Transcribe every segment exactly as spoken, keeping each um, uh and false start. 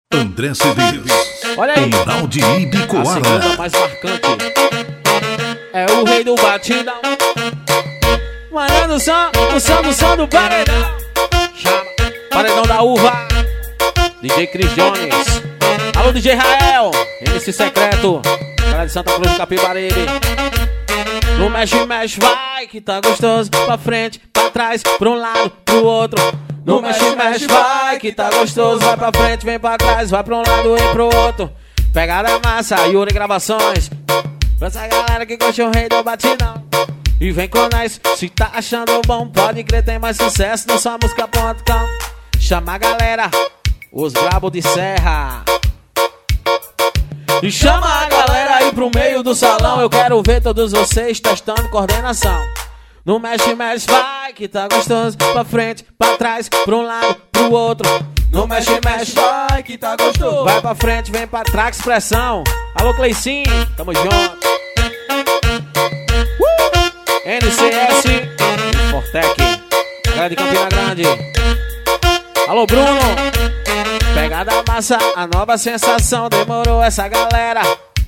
André Cedês. Olha aí. Ronaldo A Ibicoara. segunda mais marcante é o rei do batidão. Mandando o som, o som do som do paredão. Chama, paredão da uva. D J Chris Jones. Alô, D J Rael. M C Secreto. Cara de Santa Cruz do Capibaribe. No mexe, mexe, vai que tá gostoso. Pra frente, pra trás, pra um lado, pro outro. No mexe, mexe, vai que tá gostoso. Vai pra frente, vem pra trás, vai pra um lado e pro outro. Pegada massa, Yuri Gravações. Pra essa galera que gosta o rei do batidão. E vem com nós, se tá achando bom, pode crer, tem mais sucesso no sua música ponto com. Chama a galera, os brabos de serra. E chama a galera aí pro meio do salão. Eu quero ver todos vocês testando coordenação. No mexe, mexe, vai que tá gostoso. Pra frente, pra trás, pra um lado, pro outro. No mexe, mexe, vai que tá gostoso. Vai pra frente, vem pra trás, expressão. Alô, Cleicinho, tamo junto. uh! N C S Fortec, galera de Campina Grande. Alô, Bruno. Pegada massa, a nova sensação. Demorou essa galera.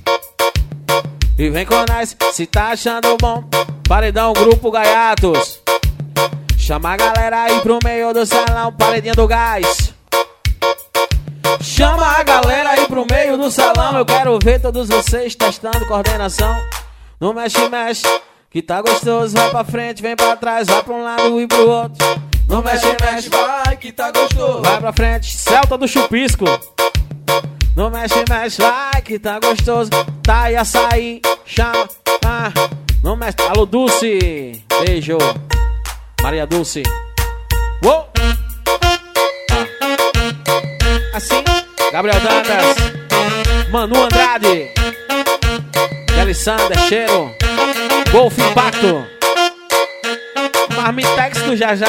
E vem com nós, se tá achando bom. Paredão Grupo Gaiatos. Chama a galera aí pro meio do salão. Paredinha do gás. Chama a galera aí pro meio do salão. Eu quero ver todos vocês testando coordenação. No mexe, mexe, que tá gostoso. Vai pra frente, vem pra trás, vai pra um lado e pro outro. No mexe, mexe, vai que tá gostoso. Vai pra frente, Celta do Chupisco. No mexe, mexe, vai que tá gostoso. Tá aí açaí, chama, ah. No mexe, alô Dulce, beijo. Maria Dulce. Uou. Ah. Assim, Gabriel Dantas, Manu Andrade, Kelly Sander, Cheiro, Golf Impacto, Marmitex do Jajá,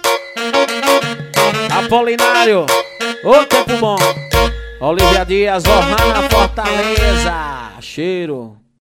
Apolinário, ô tempo bom. Olivia Dias, Orlana Fortaleza, Cheiro.